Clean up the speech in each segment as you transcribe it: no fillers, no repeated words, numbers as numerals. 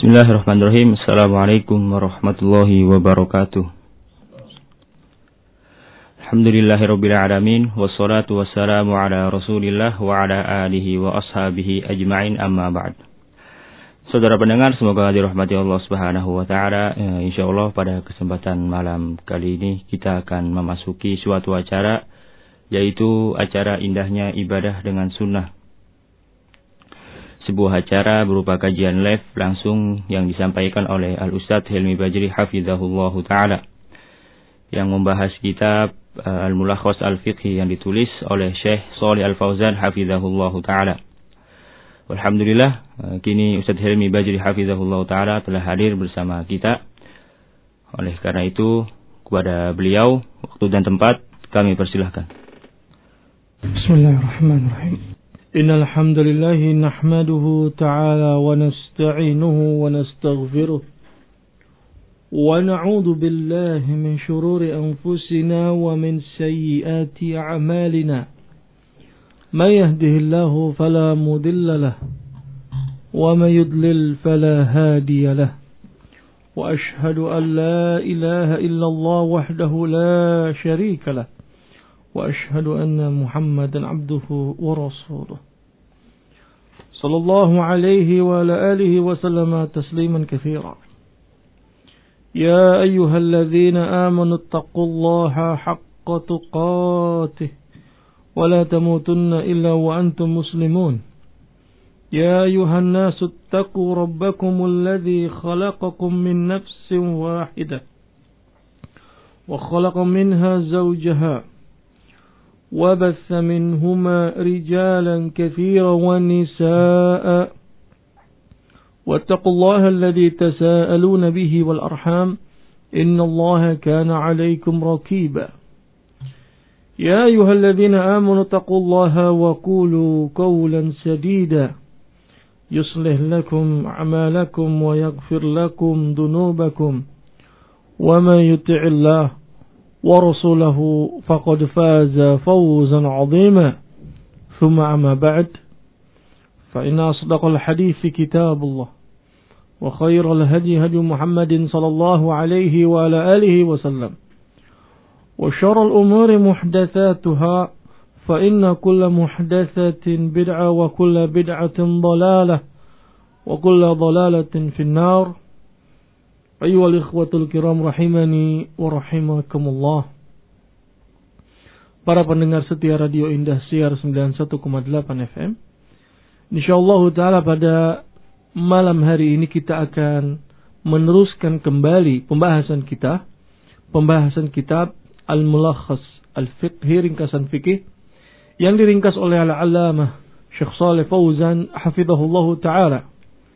Bismillahirrahmanirrahim. Assalamualaikum warahmatullahi wabarakatuh. Alhamdulillahirabbil alamin wassalatu wassalamu ala Rasulillah wa ala alihi wa ashabihi ajma'in, amma ba'd. Saudara pendengar, semoga dirahmati Allah Subhanahu wa taala. Insyaallah pada kesempatan malam kali ini kita akan memasuki suatu acara, yaitu acara indahnya ibadah dengan sunnah. Sebuah acara berupa kajian live langsung yang disampaikan oleh Al-Ustadz Helmi Bajri hafizahullahu ta'ala, yang membahas kitab Al-Mulakhas Al-Fiqhi yang ditulis oleh Syekh Shalih Al-Fauzan hafizahullahu ta'ala. Alhamdulillah, kini Ustadz Helmi Bajri hafizahullahu ta'ala telah hadir bersama kita. Oleh karena itu, kepada beliau, waktu dan tempat kami persilahkan. Bismillahirrahmanirrahim. Innal hamdalillah nahmaduhu ta'ala wa nasta'inuhu wa nastaghfiruh wa na'udzu billahi min shururi anfusina wa min sayyiati a'malina. May yahdihillahu fala mudilla lahu wa may yudlil fala hadiya lahu. Wa ashhadu an la ilaha illallah wahdahu la sharika lahu. وأشهد أن محمدا عبده ورسوله صلى الله عليه وعلى آله وسلم تسليما كثيرا. يا أيها الذين آمنوا اتقوا الله حق تقاته ولا تموتن إلا وأنتم مسلمون. يا أيها الناس اتقوا ربكم الذي خلقكم من نفس واحدة وخلق منها زوجها وبث منهما رجالا كثيرا ونساء واتقوا الله الذي تساءلون به والأرحام إن الله كان عليكم رقيبا. يا أيها الذين آمنوا اتقوا الله وقولوا قولا سديدا يصلح لكم أعمالكم ويغفر لكم ذنوبكم ومن يطع الله ورسوله فقد فاز فوزا عظيما. ثم أما بعد، فإن أصدق الحديث كتاب الله وخير الهدي هدي محمد صلى الله عليه وعلى آله وسلم وشر الأمور محدثاتها فإن كل محدثة بدعة وكل بدعة ضلالة وكل ضلالة في النار. Ayyuhal ikhwatul kiram rahimani wa rahimakumullah. Para pendengar setia Radio Indah Siar 91,8 FM. Insyaallah ta'ala pada malam hari ini kita akan meneruskan kembali pembahasan kitab Al-Mulakhas Al-Fiqhi, ringkasan fikih yang diringkas oleh Al-Allamah Syekh Shalih Fauzan hafizahullahu ta'ala.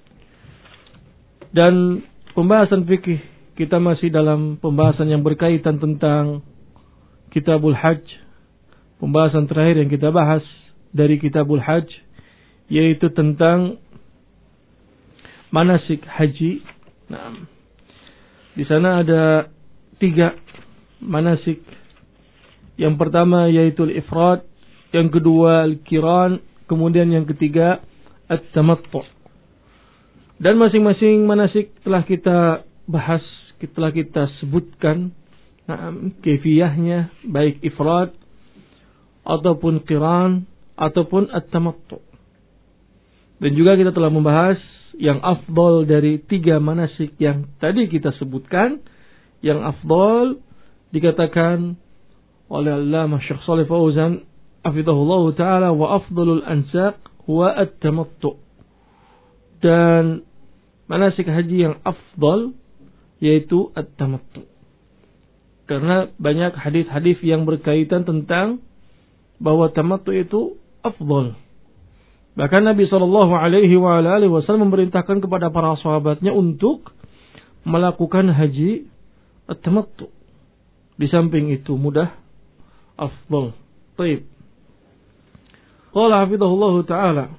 Dan pembahasan fikih kita masih dalam pembahasan yang berkaitan tentang Kitabul Hajj. Pembahasan terakhir yang kita bahas dari Kitabul Hajj yaitu tentang manasik haji. Nah, di sana ada 3 manasik. Yang pertama yaitu al-ifrad, yang kedua al-qiran, kemudian yang ketiga at-tamattu'. Dan masing-masing manasik telah kita bahas, telah kita sebutkan kaifiyahnya, baik ifrad ataupun qiran ataupun at-tamattu'. Dan juga kita telah membahas yang afdal dari 3 manasik yang tadi kita sebutkan. Yang afdal dikatakan oleh Allamah Syekh Shalih Fauzan hafizahullahu ta'ala, wa afdalul ansaq huwa at-tamattu'. Dan manasik haji yang afdal yaitu at-tamattu'. Karena banyak hadis-hadis yang berkaitan tentang bahwa tamattu' itu afdal. Bahkan Nabi SAW memerintahkan kepada para sahabatnya untuk melakukan haji at-tamattu'. Di samping itu mudah, afdal. Baik. Qala hafizahullahu ta'ala,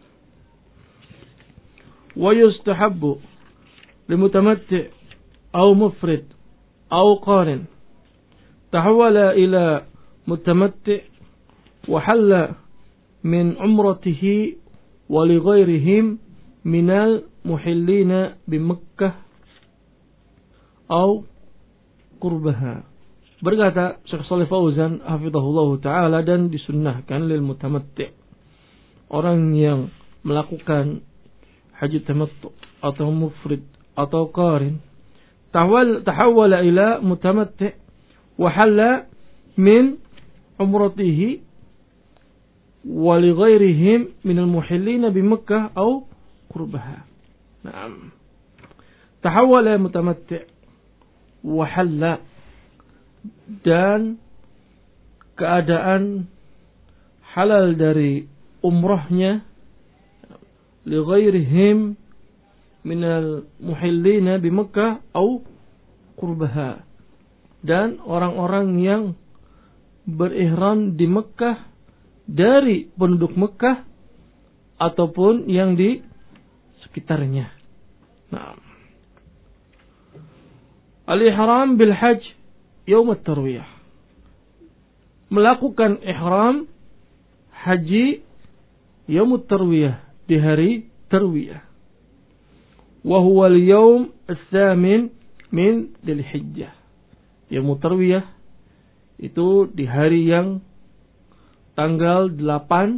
ويستحب لمتمتع أو مفرد أو قارن تحول إلى متمتع وحل من عمرته ولغيرهم من muhillina bi Makkah atau qurbaha. Berkata Syekh Shalih Fauzan hafizahullah taala, dan disunnahkan lil mutamatti', orang yang melakukan haji tamattu atau mufrid atau qarin, tahawwala ila mutamatti' wa halla min umratihi wa li ghairihim min al muhillina bi Makkah aw qurbaha. Naam. Tahawwala mutamatti' wa halla, dan keadaan halal dari umrahnya, li ghairihim minal muhillina bi Makkah au qurbaha, dan orang-orang yang berihram di Mekah dari penduduk Mekah ataupun yang di sekitarnya. Nah, al-ihram bil hajj yaum at-tarwiyah, melakukan ihram haji yaum at-tarwiyah, di hari tarwiyah. Wa huwa al-yawm ats-tsamin min Dzulhijjah. Yaum at-tarwiyah itu di hari yang tanggal 8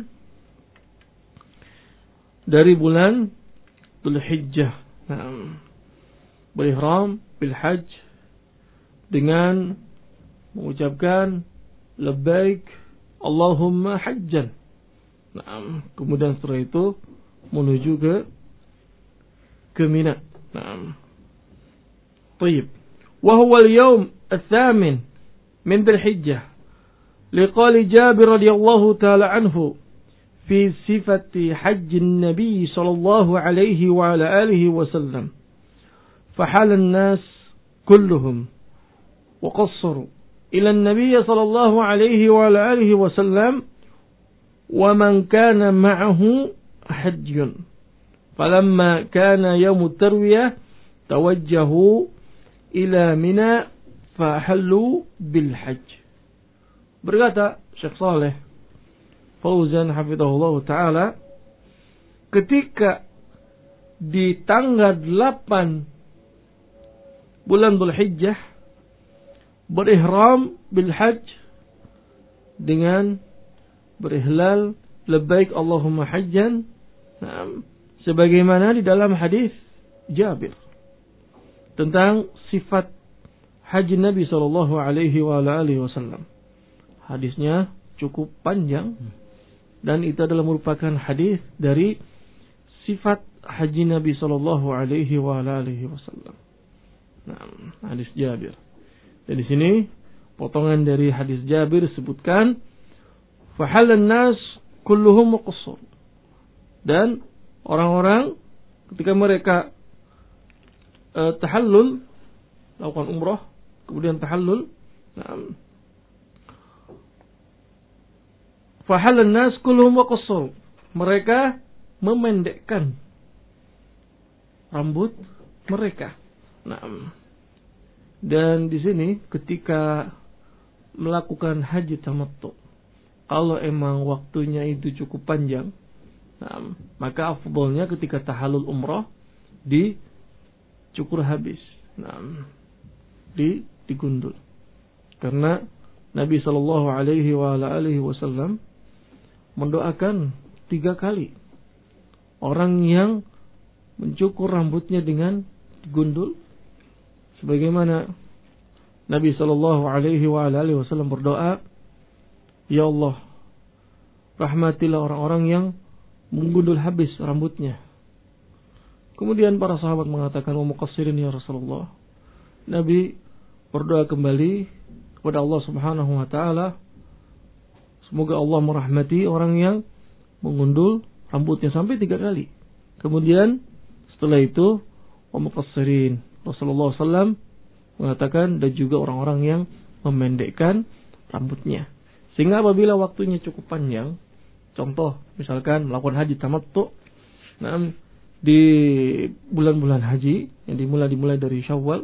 dari bulan Dzulhijjah. Nah, berihram bil hajj dengan mengucapkan labbaik Allahumma hajjan. Nah, kemudian setelah itu menuju ke Mina. Nah, طيب. وهو اليوم الثامن من ذي الحجة لقال جابر رضي الله تعالى عنه في صفة حج النبي صلى الله عليه وعلى آله وسلم فحال الناس كلهم وقصروا إلى النبي صلى الله عليه وعلى آله وسلم ومن كان معه حج فلما كان يوم التروية توجهوا إلى منى فحلوا بالحج. Berkata Syekh Shalih Fauzan hafizahullah taala, ketika di tanggal 8 bulan Dzulhijjah berihram bil hajj dengan berihlal labbaik Allahumma hajjan, sebagaimana di dalam hadis Jabir tentang sifat haji Nabi sallallahu alaihi wasallam. Hadisnya cukup panjang dan itu adalah merupakan hadis dari sifat haji Nabi sallallahu alaihi wasallam. Nah, hadis Jabir. Dan di sini potongan dari hadis Jabir disebutkan fahalan nas kulluhum muqassir. Dan orang-orang ketika mereka tahallul, lakukan umrah, kemudian tahallul, fahalan nas kulluhum muqassir, mereka memendekkan rambut mereka. Dan di sini ketika melakukan haji tamattu, kalau emang waktunya itu cukup panjang, maka afdolnya ketika tahallul umrah dicukur habis, digundul. Karena Nabi sallallahu alaihi wasallam mendoakan 3 kali orang yang mencukur rambutnya dengan digundul, sebagaimana Nabi sallallahu alaihi wasallam berdoa, ya Allah, rahmatilah orang-orang yang menggundul habis rambutnya. Kemudian para sahabat mengatakan, wa muqassirin ya Rasulullah. Nabi berdoa kembali kepada Allah Subhanahu wa taala, semoga Allah merahmati orang yang menggundul rambutnya sampai 3 kali. Kemudian setelah itu wa muqassirin, Rasulullah SAW mengatakan, dan juga orang-orang yang memendekkan rambutnya. Sehingga apabila waktunya cukup panjang, contoh misalkan melakukan haji tamattu, di bulan-bulan haji yang dimulai dari Syawal,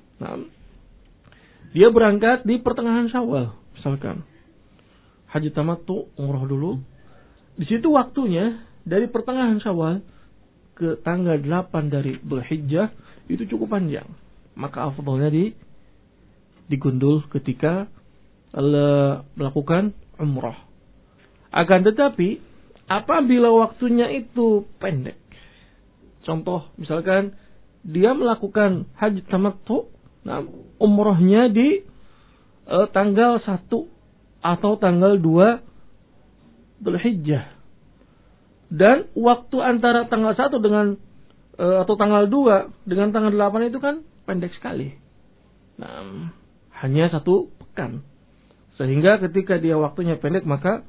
dia berangkat di pertengahan Syawal, misalkan haji tamattu, umrah dulu. Di situ waktunya dari pertengahan Syawal ke tanggal 8 dari Dzulhijjah itu cukup panjang. Maka afdalnya digundul ketika melakukan umrah. Akan tetapi apabila waktunya itu pendek, contoh misalkan dia melakukan haji tamattu, nah umrahnya di tanggal 1 atau tanggal 2 Dzulhijjah, dan waktu antara tanggal 1 dengan atau tanggal 2 dengan tanggal 8 itu kan pendek sekali. Nah, hanya 1 pekan. Sehingga ketika dia waktunya pendek maka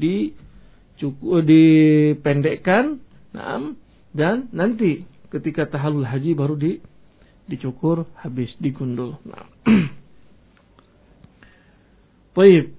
dipendekkan, nah, dan nanti ketika tahallul haji baru dicukur habis, digundul. Nah. Baik.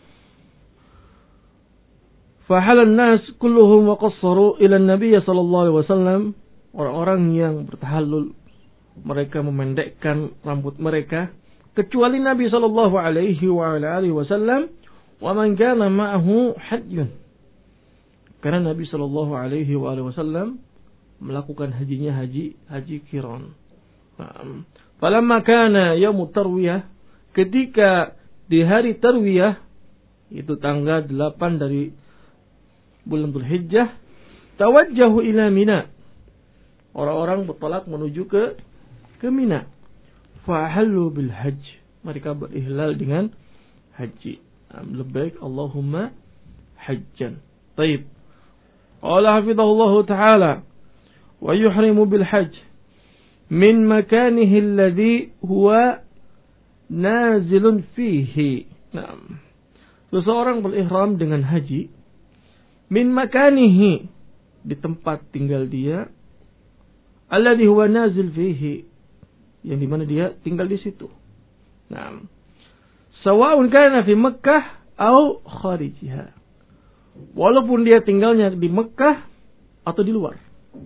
Fahalan nas kulluhum wa qassaru ila an-nabiy sallallahu alaihi wasallam. Orang-orang yang bertahallul mereka memendekkan rambut mereka kecuali Nabi sallallahu alaihi wasallam wa man kana ma'ahu hajjun. Karena Nabi sallallahu alaihi wasallam melakukan hajinya haji qiran. Falamma kana yaumut tarwiyah, ketika di hari tarwiyah itu tanggal 8 dari bulan Dzulhijjah, tawajjahu ila Mina. Orang-orang bertolak menuju ke Mina. Fahallu bil hajj. Mereka berihlal dengan haji. Labbaik Allahumma hajjan. Baik. Qala hafizahullahu ta'ala wa yuhrimu bil hajj min makanihi alladhi huwa nazilun fihi. Nah, seseorang berihram dengan haji min makanihi, di tempat tinggal dia, alladhi huwa nazil fihi, yang dimana dia tinggal di situ. Nah, sawa'un kana fi Makkah atau kharijiha, walaupun dia tinggalnya di Makkah atau di luar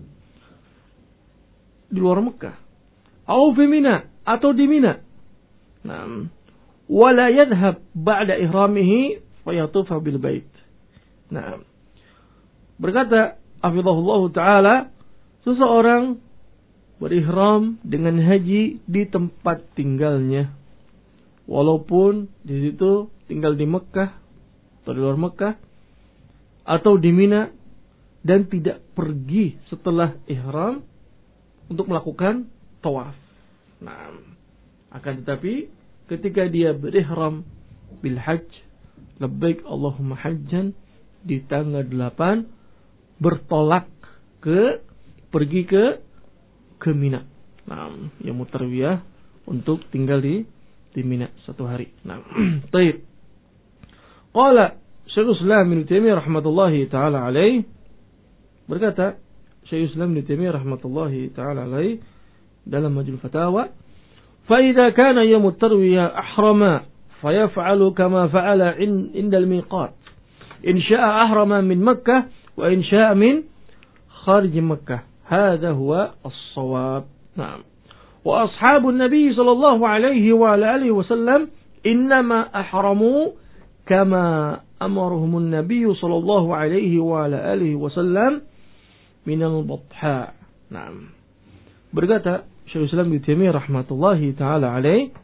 Makkah, atau fi Mina, atau di Mina. Nah, wala yadhhab ba'da ihramihi fayatufa bil bait. Nah, berkata hafizahullah taala, seseorang berihram dengan haji di tempat tinggalnya, walaupun di situ tinggal di Mekah atau di luar Mekah atau di Mina, dan tidak pergi setelah ihram untuk melakukan tawaf. Nah, akan tetapi ketika dia berihram bil hajj, labbaik Allahumma hajjan, di tanggal 8 bertolak pergi ke Mina. Nah, yang mutarwiyah untuk tinggal di Mina 1 hari. Nah, baik. Qala Syekhul Islam Ibnu Taimiyah rahmatullahi taala alaih, berkata Syekhul Islam Ibnu Taimiyah rahmatullahi taala alaih dalam Majmu' Fatawa, fa idza kana yaumut tarwiyah ahrama fayaf'alu kama fa'ala inda al-miqat, in syaa ahrama min Makkah wa in syaa min kharij Makkah. Hadha huwa as-shawab. Naam. Wa ashabun Nabi sallallahu alaihi wa alihi wasallam innama ahramu kama amarahum an-nabiy sallallahu alaihi wa alihi wasallam min al-batha. Naam. Berkata Syekhul Islam Ibnu Taimiyah rahmatullahi taala alaih,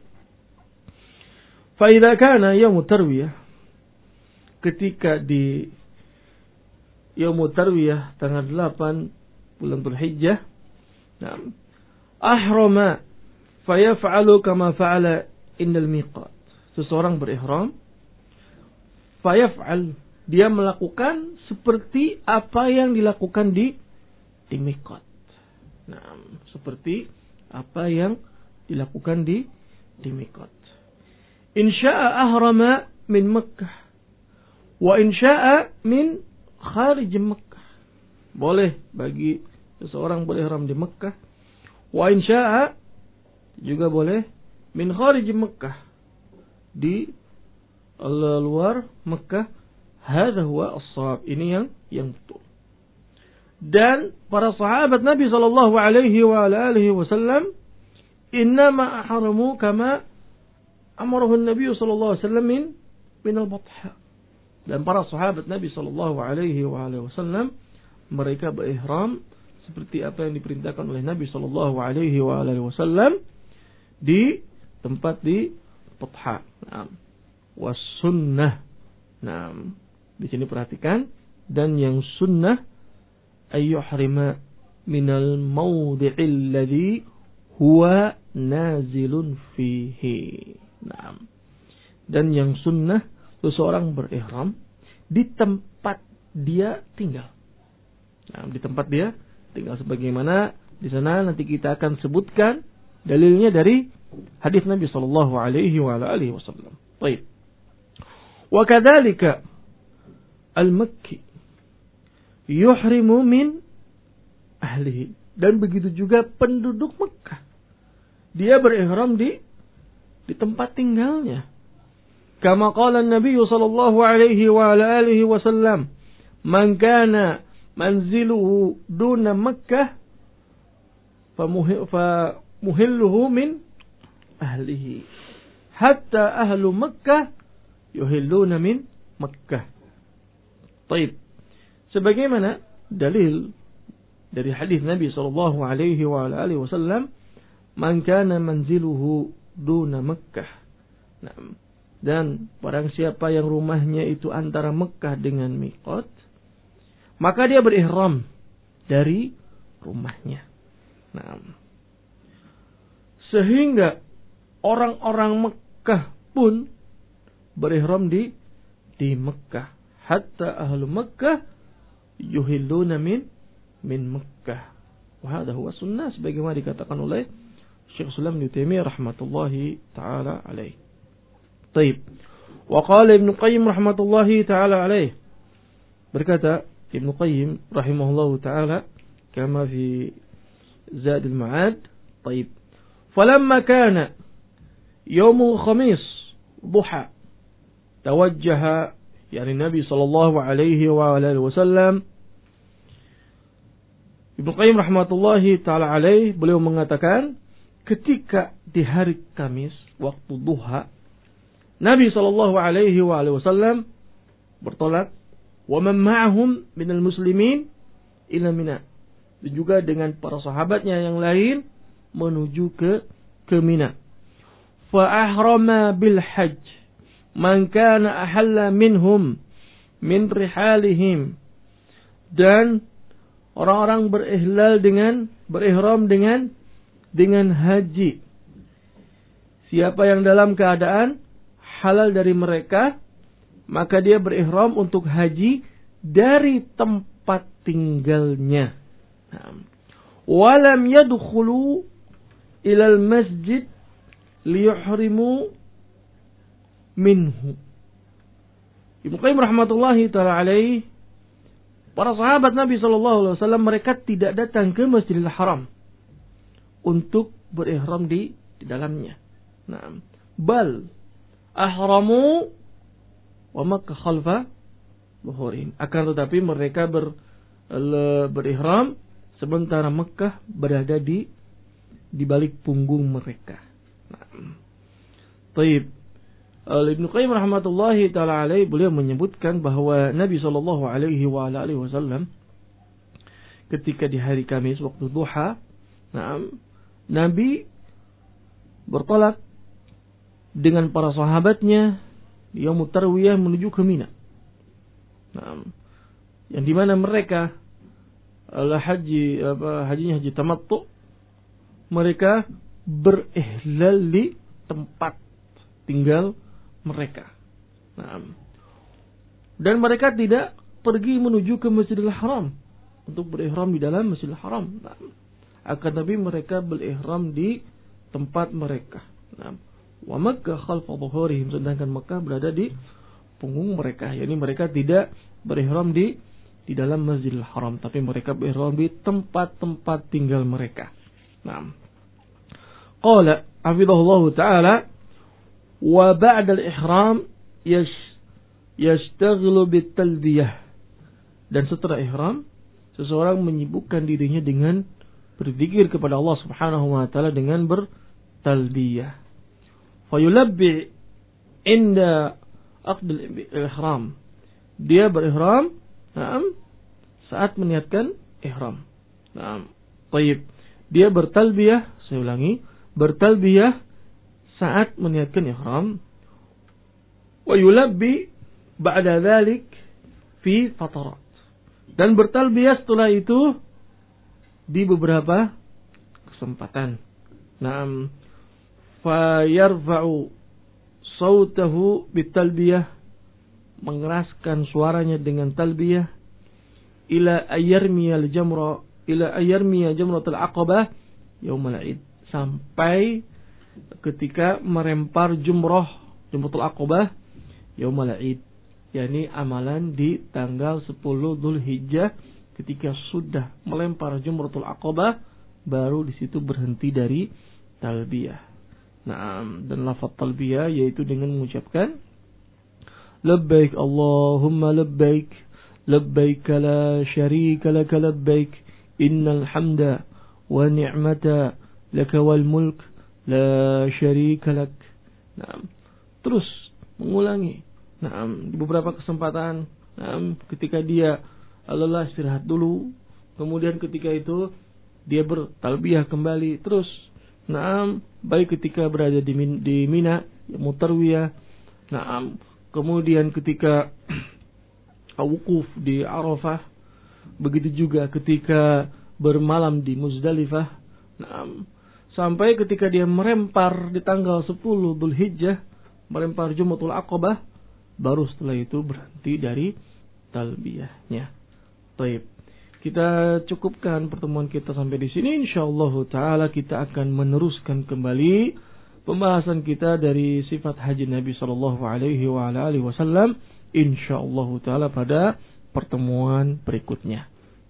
fa idza kana yaum tarwiyah, ketika di yaum tarwiyah tanggal 8 bulan Dzulhijjah, nah, ahrama fayaf'alu kama fa'ala indal miqat. Seseorang berihram, fayaf'al, dia melakukan seperti apa yang dilakukan di miqat. Nah, seperti apa yang dilakukan di miqat. In syaa ahrama min Makkah wa in syaa min kharij Makkah. Boleh bagi seseorang berihram di Makkah, wa in syaa, juga boleh min kharij Makkah, di luar Makkah. Hadza huwa as-shawab, ini yang betul. Dan para sahabat Nabi sallallahu alaihi wa alihi wasallam innama ahramu kama amarahu an-nabiy sallallahu alaihi wasallam min al-batha. Dan para sahabat Nabi sallallahu alaihi wa alihi wasallam mereka berihram seperti apa yang diperintahkan oleh Nabi sallallahu alaihi wasallam di tempat di Totha. Naam. Was sunnah. Naam. Di sini perhatikan, dan yang sunnah ayyuhrima minal mawdi'il ladzi huwa nazilun fihi. Naam. Dan yang sunnah seseorang berihram di tempat dia tinggal. Nah, di tempat dia tinggal, sebagaimana di sana nanti kita akan sebutkan dalilnya dari hadis Nabi sallallahu alaihi wasallam. Baik. Wa kadzalika al-Makki yuhrimu min ahlihi, dan begitu juga penduduk Mekah. Dia berihram di tempat tinggalnya. Kama qala Nabi sallallahu alaihi wasallam, "Man kana manziluhu duna Makkah famuhilluhu min ahlihi, hatta ahlu Makkah yuhilluna min Makkah." Baik. Sebagaimana dalil dari hadis Nabi sallallahu alaihi wasallam, "Man kana manziluhu duna Makkah." Nah, dan barang siapa yang rumahnya itu antara Mekah dengan miqat, maka dia berihram dari rumahnya. Nah, sehingga orang-orang Mekah pun berihram di Mekah. Hatta ahlu Mekah yuhilluna min Mekah. Wa hadha huwa sunnah, sebagaimana dikatakan oleh Syekh Islam Ibnu Taimiyah rahmatullahi taala alaihi. Baik. Wa qala Ibnu Qayyim rahmatullahi taala alaihi, berkata Ibnu Qayyim rahimahullahu taala kama fi Zadul Ma'ad. Baik. Falamma kana yaumul khamis duha tawajjaha, yani Nabi sallallahu alaihi wasallam, Ibnu Qayyim rahmatullahi taala alaihi, beliau mengatakan ketika di hari Kamis waktu duha, Nabi sallallahu alaihi wasallam bertolak wa man ma'ahum minal muslimin ila Mina, dan juga dengan para sahabatnya yang lain menuju ke Mina. Fa ahrama bil hajj man kana ahalla minhum min rihalihim, dan orang-orang berihram dengan haji, siapa yang dalam keadaan halal dari mereka, maka dia berihram untuk haji dari tempat tinggalnya. Walam yadkhulu ilal masjid liyuhrimu minhu. Ibnu Qayyim rahmatullahi taala alaihi, para sahabat Nabi sallallahu alaihi wasallam mereka tidak datang ke Masjidil Haram untuk berihram di dalamnya. Nah, bal ahramu wa Makkah khalfa zuhurihim, akan tetapi mereka berihram sementara Makkah berada di balik punggung mereka. Nah, taib. Ibnu Qayyim rahmatullahi taala alaihi, beliau menyebutkan bahwa Nabi sallallahu alaihi wasallam ketika di hari Kamis waktu duha, Nabi bertolak dengan para sahabatnya yaumut tarwiyah menuju ke Mina. Yang di mana mereka hajinya haji tamattu, mereka berihlal di tempat tinggal mereka. Dan mereka tidak pergi menuju ke Masjidil Haram untuk berihram di dalam Masjidil Haram. Akan tapi mereka berihram di tempat mereka. Wa Makkah khalfa dhuhurihim, sedangkan Makkah berada di punggung mereka. Yani mereka tidak berihram di dalam Masjidil Haram, tapi mereka berihram di tempat-tempat tinggal mereka. Qala hafizahullahu ta'ala, wa ba'da al-ihram yashtaghilu bit-talbiyah, dan setelah ihram seseorang menyibukkan dirinya dengan berzikir kepada Allah Subhanahu wa taala dengan bertalbiyah. Fayulabbi inda aqdil ihram, dia berihram saat meniatkan ihram. Nah, baik. Dia bertalbiyah, saya ulangi, bertalbiyah saat meniatkan ihram. Wa yulabbi ba'da dzalik fi fatarat. Dan bertalbiyah setelah itu di beberapa kesempatan. Naam, fa yarfa'u sautahu bitalbiyah, mengeraskan suaranya dengan talbiyah, ila ayyarmiyal jamra, ila ayyarmiya jamratul aqabah yaumul id, sampai ketika merempar jamratul aqabah yaumul id, yakni amalan di tanggal 10 Dzulhijjah. Ketika sudah melempar jamratul aqabah, baru di situ berhenti dari talbiyah. Nah, dan lafaz talbiyah yaitu dengan mengucapkan labbaik Allahumma labbaik, labbaik la syarika laka labbaik, innal hamda wa ni'mata laka wal mulk la syarika lak. Nah, terus mengulangi. Nah, di beberapa kesempatan, ketika dia lelah istirahat dulu, kemudian ketika itu dia bertalbiyah kembali terus. Naam, baik ketika berada di Mina, mutarwiyah. Naam, kemudian ketika wukuf di Arafah, begitu juga ketika bermalam di Muzdalifah. Naam, sampai ketika dia merempar di tanggal 10 Dzulhijjah, merempar Jumratul Aqabah, baru setelah itu berhenti dari talbiyahnya. Baik. Kita cukupkan pertemuan kita sampai di sini. Insyaallah taala kita akan meneruskan kembali pembahasan kita dari sifat haji Nabi sallallahu alaihi wasallam insyaallah taala pada pertemuan berikutnya.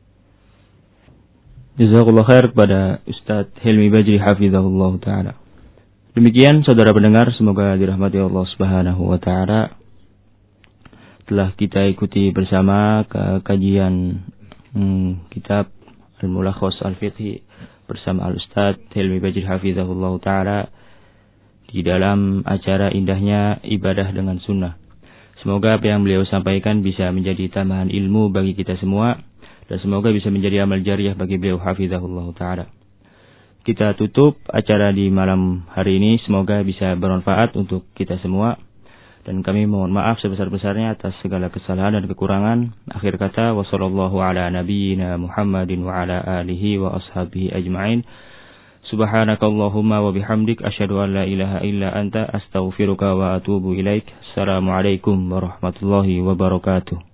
Jazakallahu khair kepada Ustaz Helmi Bajri hafizahullah taala. Demikian saudara pendengar, semoga dirahmati Allah Subhanahu wa taala. Telah kita ikuti bersama kajian kitab Al-Mulakhas Al-Fiqhi bersama Al-Ustaz Helmi Bajri hafizahullah ta'ala di dalam acara indahnya ibadah dengan sunnah. Semoga apa yang beliau sampaikan bisa menjadi tambahan ilmu bagi kita semua, dan semoga bisa menjadi amal jariah bagi beliau hafizahullah ta'ala. Kita tutup acara di malam hari ini, semoga bisa bermanfaat untuk kita semua. Dan kami mohon maaf sebesar-besarnya atas segala kesalahan dan kekurangan. Akhir kata, wa sallallahu ala nabiyyina Muhammadin wa ala alihi wa ashabihi ajma'in. Subhanakallahumma wa bihamdik, asyhadu an la ilaha illa anta, astaghfiruka wa atubu ilaik. Assalamualaikum warahmatullahi wabarakatuh.